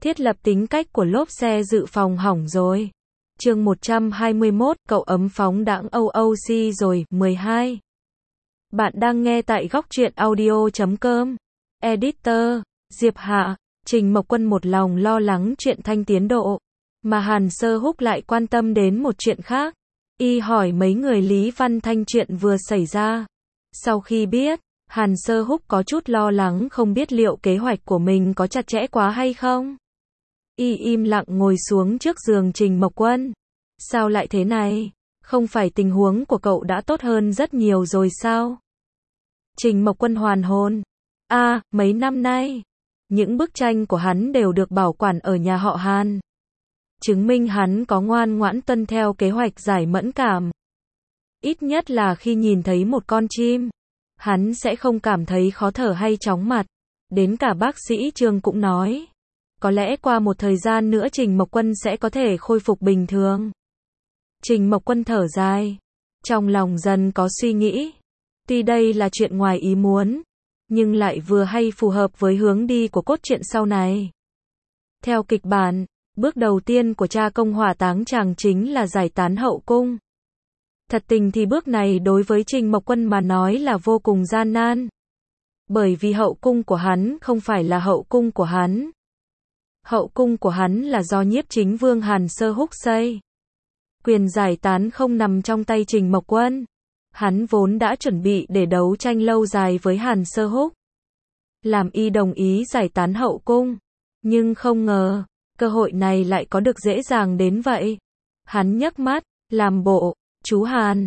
Thiết lập tính cách của lốp xe dự phòng hỏng rồi. Chương 121, cậu ấm phóng đãng OOC rồi, 12. Bạn đang nghe tại góc truyện audio.com. Editor, Diệp Hạ, Trình Mộc Quân một lòng lo lắng chuyện Thanh tiến độ, mà Hàn Sơ Húc lại quan tâm đến một chuyện khác. Y hỏi mấy người Lý Văn Thanh chuyện vừa xảy ra. Sau khi biết, Hàn Sơ Húc có chút lo lắng không biết liệu kế hoạch của mình có chặt chẽ quá hay không. Y im lặng ngồi xuống trước giường Trình Mộc Quân. Sao lại thế này? Không phải tình huống của cậu đã tốt hơn rất nhiều rồi sao? Trình Mộc Quân hoàn hồn. Mấy năm nay, những bức tranh của hắn đều được bảo quản ở nhà họ Hàn. Chứng minh hắn có ngoan ngoãn tuân theo kế hoạch giải mẫn cảm. Ít nhất là khi nhìn thấy một con chim, hắn sẽ không cảm thấy khó thở hay chóng mặt. Đến cả bác sĩ Trương cũng nói, có lẽ qua một thời gian nữa Trình Mộc Quân sẽ có thể khôi phục bình thường. Trình Mộc Quân thở dài, trong lòng dần có suy nghĩ. Tuy đây là chuyện ngoài ý muốn, nhưng lại vừa hay phù hợp với hướng đi của cốt truyện sau này. Theo kịch bản, bước đầu tiên của cha công hỏa táng chàng chính là giải tán hậu cung. Thật tình thì bước này đối với Trình Mộc Quân mà nói là vô cùng gian nan. Bởi vì hậu cung của hắn không phải là hậu cung của hắn. Hậu cung của hắn là do Nhiếp Chính Vương Hàn Sơ Húc xây. Quyền giải tán không nằm trong tay Trình Mộc Quân. Hắn vốn đã chuẩn bị để đấu tranh lâu dài với Hàn Sơ Húc, làm y đồng ý giải tán hậu cung. Nhưng không ngờ, cơ hội này lại có được dễ dàng đến vậy. Hắn nhấc mắt, làm bộ, chú Hàn,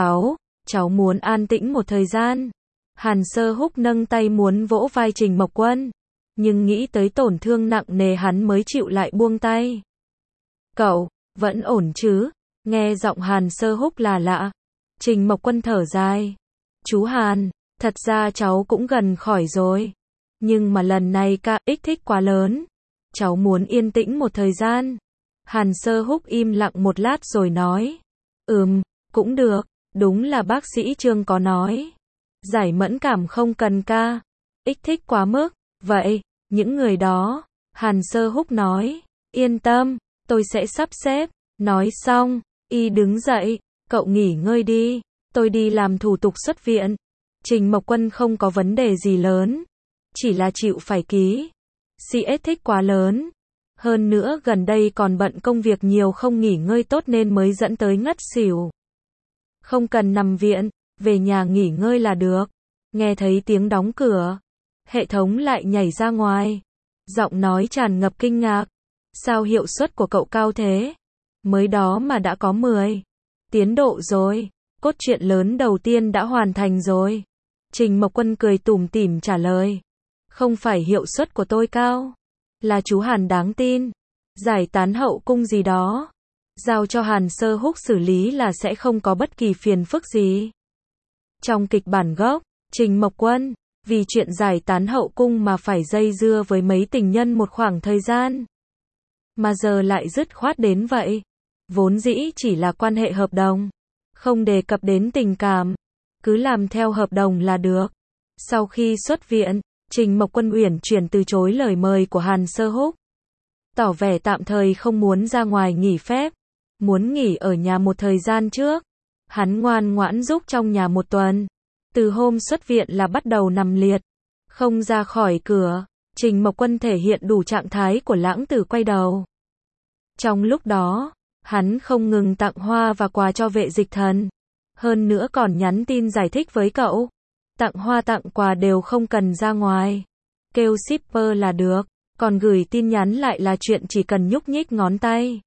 cháu muốn an tĩnh một thời gian. Hàn Sơ Húc nâng tay muốn vỗ vai Trình Mộc Quân, nhưng nghĩ tới tổn thương nặng nề hắn mới chịu lại buông tay. Cậu, vẫn ổn chứ? Nghe giọng Hàn Sơ Húc là lạ. Trình Mộc Quân thở dài. Chú Hàn, thật ra cháu cũng gần khỏi rồi. Nhưng mà lần này kích thích quá lớn. Cháu muốn yên tĩnh một thời gian. Hàn Sơ Húc im lặng một lát rồi nói. Cũng được, đúng là bác sĩ Trương có nói. Giải mẫn cảm không cần kích thích quá mức. Vậy, những người đó, Hàn Sơ Húc nói. Yên tâm, tôi sẽ sắp xếp. Nói xong, y đứng dậy. Cậu nghỉ ngơi đi, tôi đi làm thủ tục xuất viện. Trình Mộc Quân không có vấn đề gì lớn, chỉ là chịu phải ký CS thích quá lớn. Hơn nữa gần đây còn bận công việc nhiều không nghỉ ngơi tốt nên mới dẫn tới ngất xỉu. Không cần nằm viện, về nhà nghỉ ngơi là được. Nghe thấy tiếng đóng cửa, hệ thống lại nhảy ra ngoài. Giọng nói tràn ngập kinh ngạc. Sao hiệu suất của cậu cao thế? Mới đó mà đã có 10 tiến độ rồi, cốt truyện lớn đầu tiên đã hoàn thành rồi. Trình Mộc Quân cười tủm tỉm trả lời. Không phải hiệu suất của tôi cao, là chú Hàn đáng tin. Giải tán hậu cung gì đó, giao cho Hàn Sơ Húc xử lý là sẽ không có bất kỳ phiền phức gì. Trong kịch bản gốc, Trình Mộc Quân, vì chuyện giải tán hậu cung mà phải dây dưa với mấy tình nhân một khoảng thời gian. Mà giờ lại dứt khoát đến vậy. Vốn dĩ chỉ là quan hệ hợp đồng, không đề cập đến tình cảm, cứ làm theo hợp đồng là được. Sau khi xuất viện, Trình Mộc Quân uyển chuyển từ chối lời mời của Hàn Sơ Húc, tỏ vẻ tạm thời không muốn ra ngoài nghỉ phép, muốn nghỉ ở nhà một thời gian trước. Hắn ngoan ngoãn giúp trong nhà một tuần. Từ hôm xuất viện là bắt đầu nằm liệt, không ra khỏi cửa. Trình Mộc Quân thể hiện đủ trạng thái của lãng tử quay đầu. Trong lúc đó, hắn không ngừng tặng hoa và quà cho Vệ Dịch Thần. Hơn nữa còn nhắn tin giải thích với cậu. Tặng hoa tặng quà đều không cần ra ngoài. Kêu shipper là được. Còn gửi tin nhắn lại là chuyện chỉ cần nhúc nhích ngón tay.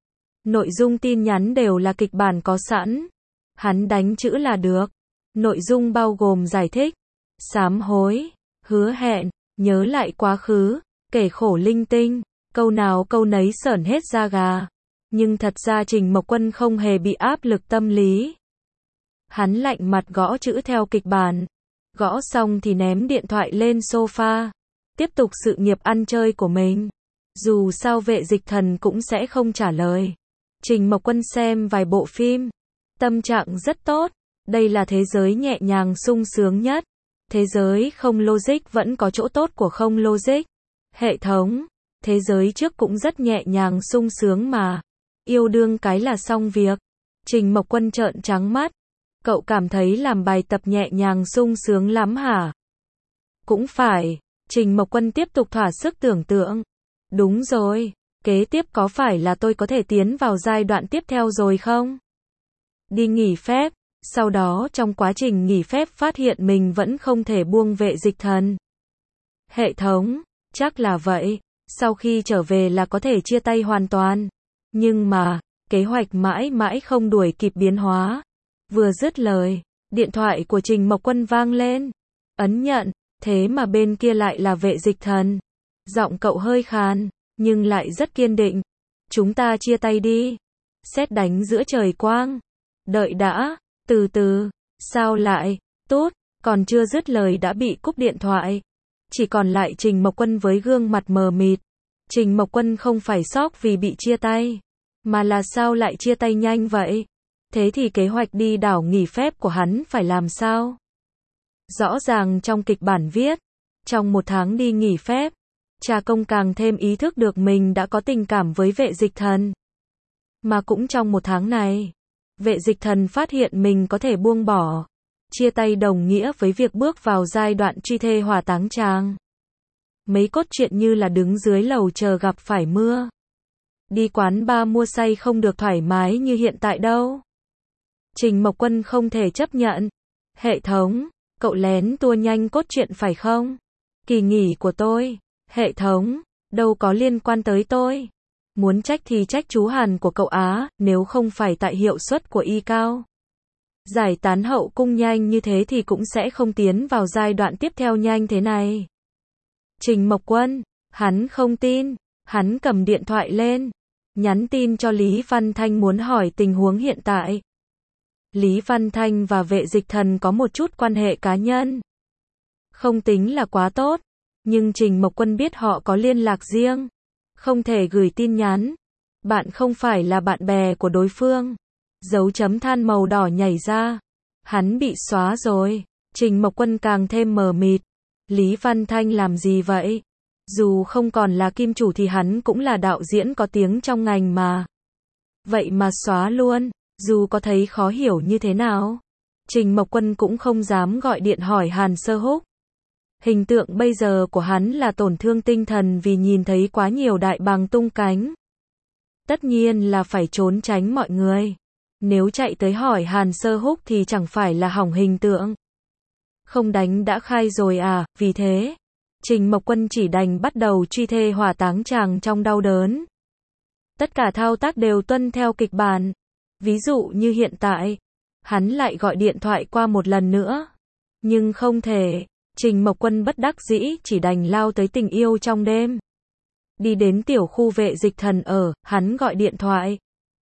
Nội dung tin nhắn đều là kịch bản có sẵn. Hắn đánh chữ là được. Nội dung bao gồm giải thích, sám hối, hứa hẹn, nhớ lại quá khứ, kể khổ linh tinh. Câu nào câu nấy sởn hết da gà. Nhưng thật ra Trình Mộc Quân không hề bị áp lực tâm lý. Hắn lạnh mặt gõ chữ theo kịch bản. Gõ xong thì ném điện thoại lên sofa. Tiếp tục sự nghiệp ăn chơi của mình. Dù sao Vệ Dịch Thần cũng sẽ không trả lời. Trình Mộc Quân xem vài bộ phim. Tâm trạng rất tốt. Đây là thế giới nhẹ nhàng sung sướng nhất. Thế giới không logic vẫn có chỗ tốt của không logic. Hệ thống thế giới trước cũng rất nhẹ nhàng sung sướng mà. Yêu đương cái là xong việc. Trình Mộc Quân trợn trắng mắt. Cậu cảm thấy làm bài tập nhẹ nhàng sung sướng lắm hả? Cũng phải. Trình Mộc Quân tiếp tục thỏa sức tưởng tượng. Đúng rồi. Kế tiếp có phải là tôi có thể tiến vào giai đoạn tiếp theo rồi không? Đi nghỉ phép. Sau đó trong quá trình nghỉ phép phát hiện mình vẫn không thể buông vệ dịch thần. Hệ thống. Chắc là vậy. Sau khi trở về là có thể chia tay hoàn toàn. Nhưng mà, kế hoạch mãi mãi không đuổi kịp biến hóa. Vừa dứt lời, điện thoại của Trình Mộc Quân vang lên. Ấn nhận, thế mà bên kia lại là vệ dịch thần. Giọng cậu hơi khàn, nhưng lại rất kiên định. Chúng ta chia tay đi. Sét đánh giữa trời quang. Đợi đã, từ từ, sao lại, tốt, còn chưa dứt lời đã bị cúp điện thoại. Chỉ còn lại Trình Mộc Quân với gương mặt mờ mịt. Trình Mộc Quân không phải sốc vì bị chia tay, mà là sao lại chia tay nhanh vậy? Thế thì kế hoạch đi đảo nghỉ phép của hắn phải làm sao? Rõ ràng trong kịch bản viết, trong 1 tháng đi nghỉ phép, Trà Công càng thêm ý thức được mình đã có tình cảm với vệ dịch thần. Mà cũng trong 1 tháng này, vệ dịch thần phát hiện mình có thể buông bỏ. Chia tay đồng nghĩa với việc bước vào giai đoạn truy thê hỏa táng tràng. Mấy cốt truyện như là đứng dưới lầu chờ gặp phải mưa. Đi quán bar mua say không được thoải mái như hiện tại đâu. Trình Mộc Quân không thể chấp nhận. Hệ thống, cậu lén tua nhanh cốt truyện phải không? Kỳ nghỉ của tôi. Hệ thống, đâu có liên quan tới tôi. Muốn trách thì trách chú Hàn của cậu Á, nếu không phải tại hiệu suất của y cao. Giải tán hậu cung nhanh như thế thì cũng sẽ không tiến vào giai đoạn tiếp theo nhanh thế này. Trình Mộc Quân, hắn không tin, hắn cầm điện thoại lên, nhắn tin cho Lý Văn Thanh muốn hỏi tình huống hiện tại. Lý Văn Thanh và vệ dịch thần có một chút quan hệ cá nhân. Không tính là quá tốt, nhưng Trình Mộc Quân biết họ có liên lạc riêng. Không thể gửi tin nhắn. Bạn không phải là bạn bè của đối phương. Dấu chấm than màu đỏ nhảy ra. Hắn bị xóa rồi. Trình Mộc Quân càng thêm mờ mịt. Lý Văn Thanh làm gì vậy? Dù không còn là kim chủ thì hắn cũng là đạo diễn có tiếng trong ngành mà. Vậy mà xóa luôn, dù có thấy khó hiểu như thế nào. Trình Mộc Quân cũng không dám gọi điện hỏi Hàn Sơ Húc. Hình tượng bây giờ của hắn là tổn thương tinh thần vì nhìn thấy quá nhiều đại bàng tung cánh. Tất nhiên là phải trốn tránh mọi người. Nếu chạy tới hỏi Hàn Sơ Húc thì chẳng phải là hỏng hình tượng. Không đánh đã khai rồi à, vì thế, Trình Mộc Quân chỉ đành bắt đầu truy thê hỏa táng chàng trong đau đớn. Tất cả thao tác đều tuân theo kịch bản. Ví dụ như hiện tại, hắn lại gọi điện thoại qua một lần nữa. Nhưng không thể, Trình Mộc Quân bất đắc dĩ chỉ đành lao tới tình yêu trong đêm. Đi đến tiểu khu vệ dịch thần ở, hắn gọi điện thoại.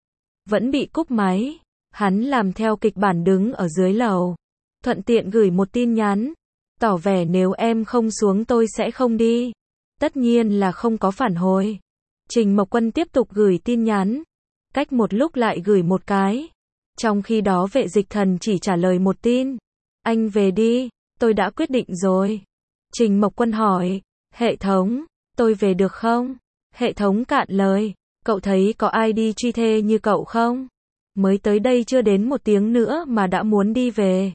Vẫn bị cúp máy, hắn làm theo kịch bản đứng ở dưới lầu. Thuận tiện gửi một tin nhắn, tỏ vẻ nếu em không xuống tôi sẽ không đi. Tất nhiên là không có phản hồi. Trình Mộc Quân tiếp tục gửi tin nhắn, cách một lúc lại gửi một cái. Trong khi đó vệ dịch thần chỉ trả lời một tin. Anh về đi, tôi đã quyết định rồi. Trình Mộc Quân hỏi, hệ thống, tôi về được không? Hệ thống cạn lời, cậu thấy có ai đi truy thê như cậu không? Mới tới đây chưa đến 1 tiếng nữa mà đã muốn đi về.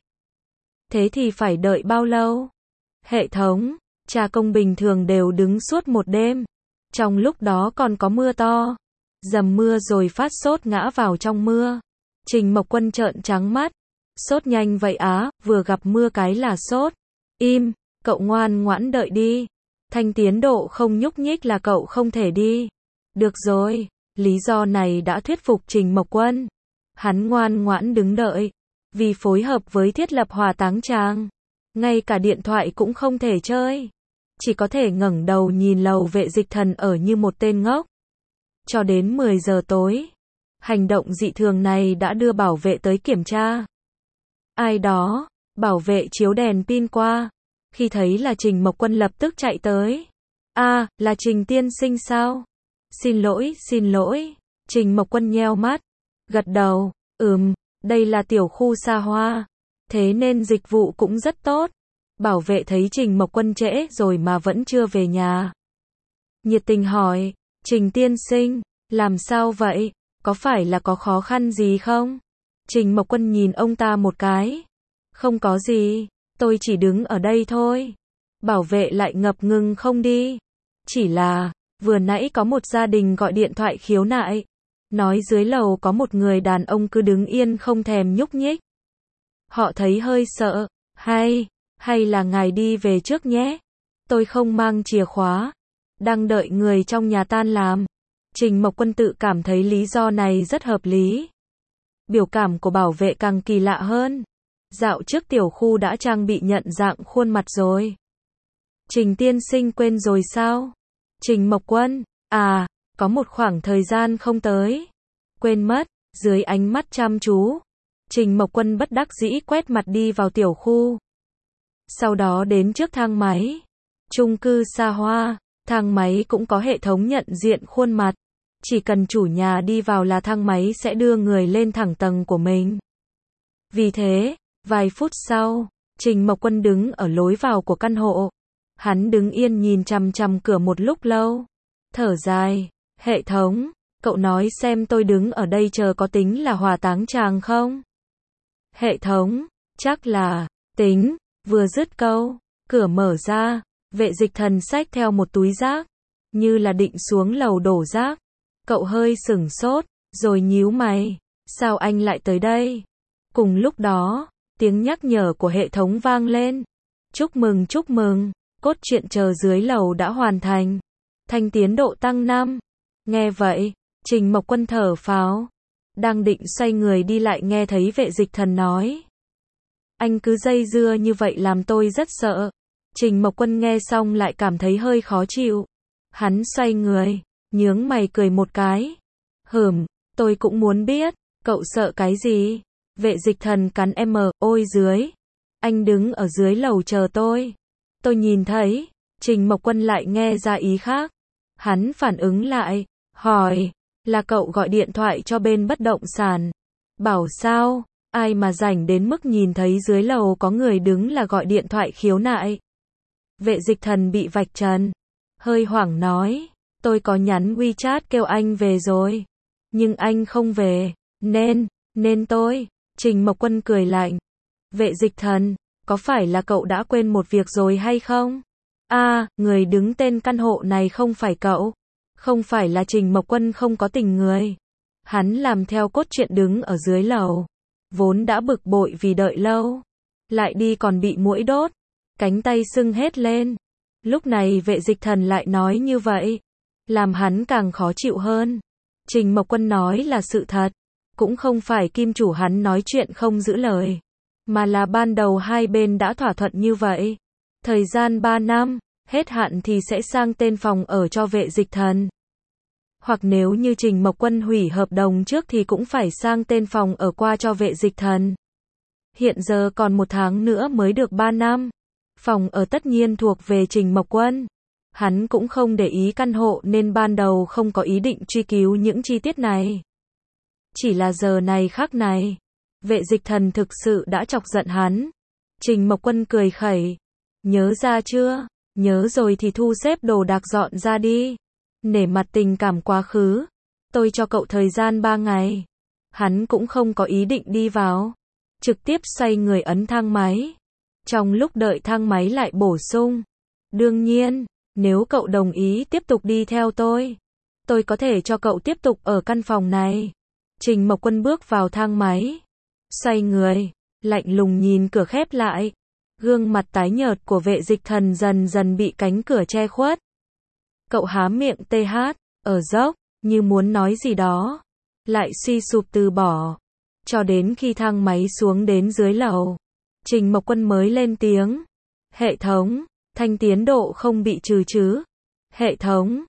Thế thì phải đợi bao lâu? Hệ thống, Trà Công bình thường đều đứng suốt một đêm. Trong lúc đó còn có mưa to. Dầm mưa rồi phát sốt ngã vào trong mưa. Trình Mộc Quân trợn trắng mắt. Sốt nhanh vậy á, vừa gặp mưa cái là sốt. Im, cậu ngoan ngoãn đợi đi. Thanh tiến độ không nhúc nhích là cậu không thể đi. Được rồi, lý do này đã thuyết phục Trình Mộc Quân. Hắn ngoan ngoãn đứng đợi. Vì phối hợp với thiết lập hỏa táng tràng, ngay cả điện thoại cũng không thể chơi. Chỉ có thể ngẩng đầu nhìn lầu vệ dịch thần ở như một tên ngốc. Cho đến 10 giờ tối, hành động dị thường này đã đưa bảo vệ tới kiểm tra. Ai đó, bảo vệ chiếu đèn pin qua. Khi thấy là Trình Mộc Quân lập tức chạy tới. Là Trình tiên sinh sao? Xin lỗi. Trình Mộc Quân nheo mắt, gật đầu, đây là tiểu khu xa hoa. Thế nên dịch vụ cũng rất tốt. Bảo vệ thấy Trình Mộc Quân trễ rồi mà vẫn chưa về nhà. nhiệt tình hỏi, Trình tiên sinh, làm sao vậy? Có phải là có khó khăn gì không? Trình Mộc Quân nhìn ông ta một cái. Không có gì, tôi chỉ đứng ở đây thôi. Bảo vệ lại ngập ngừng không đi. Chỉ là, vừa nãy có một gia đình gọi điện thoại khiếu nại. Nói dưới lầu có một người đàn ông cứ đứng yên không thèm nhúc nhích. Họ thấy hơi sợ, hay là ngài đi về trước nhé. Tôi không mang chìa khóa. Đang đợi người trong nhà tan làm. Trình Mộc Quân tự cảm thấy lý do này rất hợp lý. Biểu cảm của bảo vệ càng kỳ lạ hơn. Dạo trước tiểu khu đã trang bị nhận dạng khuôn mặt rồi. Trình tiên sinh quên rồi sao? Trình Mộc Quân, có một khoảng thời gian không tới. Quên mất, dưới ánh mắt chăm chú. Trình Mộc Quân bất đắc dĩ quét mặt đi vào tiểu khu. Sau đó đến trước thang máy. Chung cư xa hoa, thang máy cũng có hệ thống nhận diện khuôn mặt. Chỉ cần chủ nhà đi vào là thang máy sẽ đưa người lên thẳng tầng của mình. Vì thế, vài phút sau, Trình Mộc Quân đứng ở lối vào của căn hộ. Hắn đứng yên nhìn chằm chằm cửa một lúc lâu. Thở dài, hệ thống, cậu nói xem tôi đứng ở đây chờ có tính là hỏa táng chàng không? Hệ thống, chắc là, tính, vừa dứt câu, cửa mở ra, vệ dịch thần xách theo một túi rác, như là định xuống lầu đổ rác. Cậu hơi sửng sốt, rồi nhíu mày, sao anh lại tới đây? Cùng lúc đó, tiếng nhắc nhở của hệ thống vang lên. Chúc mừng, cốt truyện chờ dưới lầu đã hoàn thành. Thanh tiến độ tăng 5. Nghe vậy, Trình Mộc Quân thở phào. Đang định xoay người đi lại nghe thấy vệ dịch thần nói. Anh cứ dây dưa như vậy làm tôi rất sợ. Trình Mộc Quân nghe xong lại cảm thấy hơi khó chịu. Hắn xoay người, nhướng mày cười một cái. Tôi cũng muốn biết, cậu sợ cái gì? Vệ dịch thần cắn ôi dưới. Anh đứng ở dưới lầu chờ tôi. Tôi nhìn thấy, Trình Mộc Quân lại nghe ra ý khác. Hắn phản ứng lại, hỏi, là cậu gọi điện thoại cho bên bất động sản. Bảo sao, ai mà rảnh đến mức nhìn thấy dưới lầu có người đứng là gọi điện thoại khiếu nại. Vệ dịch thần bị vạch trần. Hơi hoảng nói, tôi có nhắn WeChat kêu anh về rồi. Nhưng anh không về, nên tôi. Trình Mộc Quân cười lạnh. Vệ dịch thần, có phải là cậu đã quên một việc rồi hay không? Người đứng tên căn hộ này không phải cậu. Không phải là Trình Mộc Quân không có tình người. Hắn làm theo cốt truyện đứng ở dưới lầu. Vốn đã bực bội vì đợi lâu. Lại đi còn bị muỗi đốt. Cánh tay sưng hết lên. Lúc này vệ dịch thần lại nói như vậy. Làm hắn càng khó chịu hơn. Trình Mộc Quân nói là sự thật. Cũng không phải kim chủ hắn nói chuyện không giữ lời. Mà là ban đầu hai bên đã thỏa thuận như vậy. Thời gian 3 năm, hết hạn thì sẽ sang tên phòng ở cho vệ dịch thần. Hoặc nếu như Trình Mộc Quân hủy hợp đồng trước thì cũng phải sang tên phòng ở qua cho vệ dịch thần. Hiện giờ còn 1 tháng nữa mới được 3 năm. Phòng ở tất nhiên thuộc về Trình Mộc Quân. Hắn cũng không để ý căn hộ nên ban đầu không có ý định truy cứu những chi tiết này. Chỉ là giờ này khắc này, vệ dịch thần thực sự đã chọc giận hắn. Trình Mộc Quân cười khẩy. Nhớ ra chưa? Nhớ rồi thì thu xếp đồ đạc dọn ra đi. Nể mặt tình cảm quá khứ. Tôi cho cậu thời gian 3 ngày. Hắn cũng không có ý định đi vào. Trực tiếp xoay người ấn thang máy. Trong lúc đợi thang máy lại bổ sung. Đương nhiên, nếu cậu đồng ý tiếp tục đi theo tôi có thể cho cậu tiếp tục ở căn phòng này. Trình Mộc Quân bước vào thang máy. Xoay người, lạnh lùng nhìn cửa khép lại. Gương mặt tái nhợt của vệ dịch thần dần dần bị cánh cửa che khuất. Cậu há miệng ở dốc, như muốn nói gì đó. Lại suy sụp từ bỏ. Cho đến khi thang máy xuống đến dưới lầu. Trình Mộc Quân mới lên tiếng. Hệ thống, thanh tiến độ không bị trừ chứ? Hệ thống,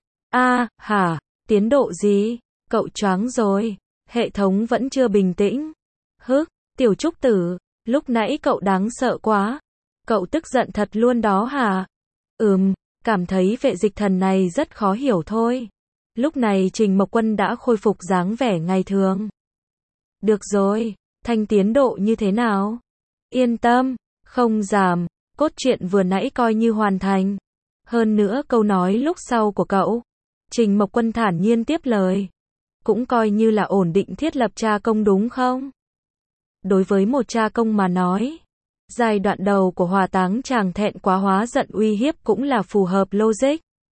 tiến độ gì? Cậu choáng rồi. Hệ thống vẫn chưa bình tĩnh. Tiểu Trúc Tử, lúc nãy cậu đáng sợ quá. Cậu tức giận thật luôn đó hả? Cảm thấy vệ dịch thần này rất khó hiểu thôi. Lúc này Trình Mộc Quân đã khôi phục dáng vẻ ngày thường. Được rồi, thanh tiến độ như thế nào? Yên tâm, không giảm, cốt truyện vừa nãy coi như hoàn thành. Hơn nữa câu nói lúc sau của cậu. Trình Mộc Quân thản nhiên tiếp lời. Cũng coi như là ổn định thiết lập cha công đúng không? Đối với một cha công mà nói, giai đoạn đầu của hỏa táng chàng thẹn quá hóa giận uy hiếp cũng là phù hợp logic.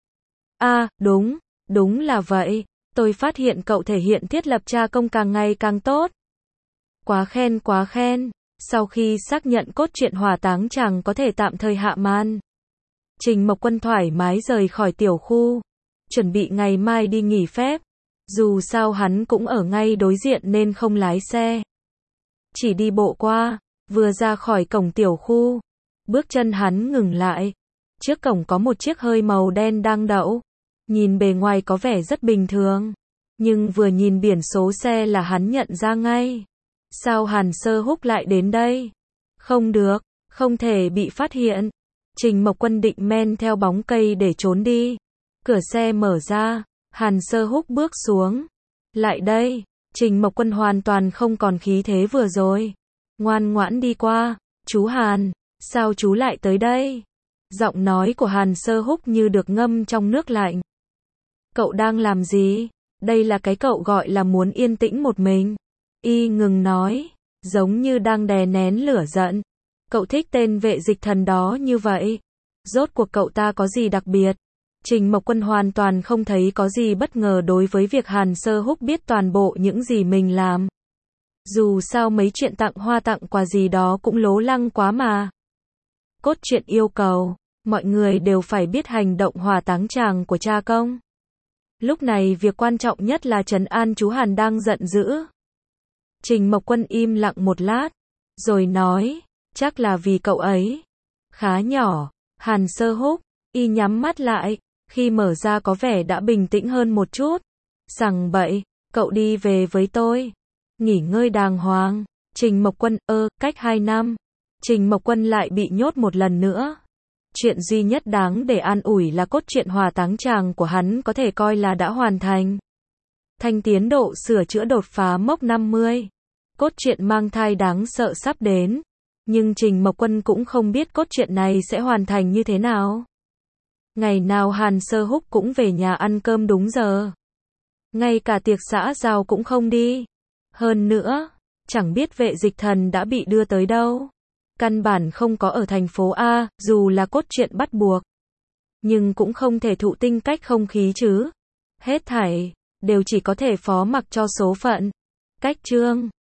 Đúng là vậy. Tôi phát hiện cậu thể hiện thiết lập cha công càng ngày càng tốt. Quá khen. Sau khi xác nhận cốt truyện hỏa táng chàng có thể tạm thời hạ màn, Trình Mộc Quân thoải mái rời khỏi tiểu khu, chuẩn bị ngày mai đi nghỉ phép. Dù sao hắn cũng ở ngay đối diện nên không lái xe, chỉ đi bộ qua. Vừa ra khỏi cổng tiểu khu, bước chân hắn ngừng lại. Trước cổng có một chiếc hơi màu đen đang đậu. Nhìn bề ngoài có vẻ rất bình thường, nhưng vừa nhìn biển số xe là hắn nhận ra ngay. Sao Hàn Sơ Húc lại đến đây? Không được, không thể bị phát hiện. Trình Mộc Quân định men theo bóng cây để trốn đi. Cửa xe mở ra, Hàn Sơ Húc bước xuống. Lại đây. Trình Mộc Quân hoàn toàn không còn khí thế vừa rồi. Ngoan ngoãn đi qua. Chú Hàn, sao chú lại tới đây? Giọng nói của Hàn Sơ Húc như được ngâm trong nước lạnh. Cậu đang làm gì? Đây là cái cậu gọi là muốn yên tĩnh một mình. Y ngừng nói, giống như đang đè nén lửa giận. Cậu thích tên vệ dịch thần đó như vậy. Rốt cuộc cậu ta có gì đặc biệt? Trình Mộc Quân hoàn toàn không thấy có gì bất ngờ đối với việc Hàn Sơ Húc biết toàn bộ những gì mình làm. Dù sao mấy chuyện tặng hoa tặng quà gì đó cũng lố lăng quá mà. Cốt truyện yêu cầu, mọi người đều phải biết hành động hỏa táng chàng của cha công. Lúc này việc quan trọng nhất là trấn an chú Hàn đang giận dữ. Trình Mộc Quân im lặng một lát, rồi nói, chắc là vì cậu ấy. Khá nhỏ. Hàn Sơ Húc, y nhắm mắt lại, khi mở ra có vẻ đã bình tĩnh hơn một chút. Sằng bậy, cậu đi về với tôi. Nghỉ ngơi đàng hoàng. Trình Mộc Quân, cách 2 năm. Trình Mộc Quân lại bị nhốt một lần nữa. Chuyện duy nhất đáng để an ủi là cốt truyện hỏa táng chàng của hắn có thể coi là đã hoàn thành. Thành tiến độ sửa chữa đột phá mốc 50. Cốt truyện mang thai đáng sợ sắp đến. Nhưng Trình Mộc Quân cũng không biết cốt truyện này sẽ hoàn thành như thế nào. Ngày nào Hàn Sơ Húc cũng về nhà ăn cơm đúng giờ. Ngay cả tiệc xã giao cũng không đi. Hơn nữa, chẳng biết vệ dịch thần đã bị đưa tới đâu. Căn bản không có ở thành phố A, dù là cốt truyện bắt buộc. Nhưng cũng không thể thụ tinh cách không khí chứ. Hết thảy đều chỉ có thể phó mặc cho số phận. Cách chương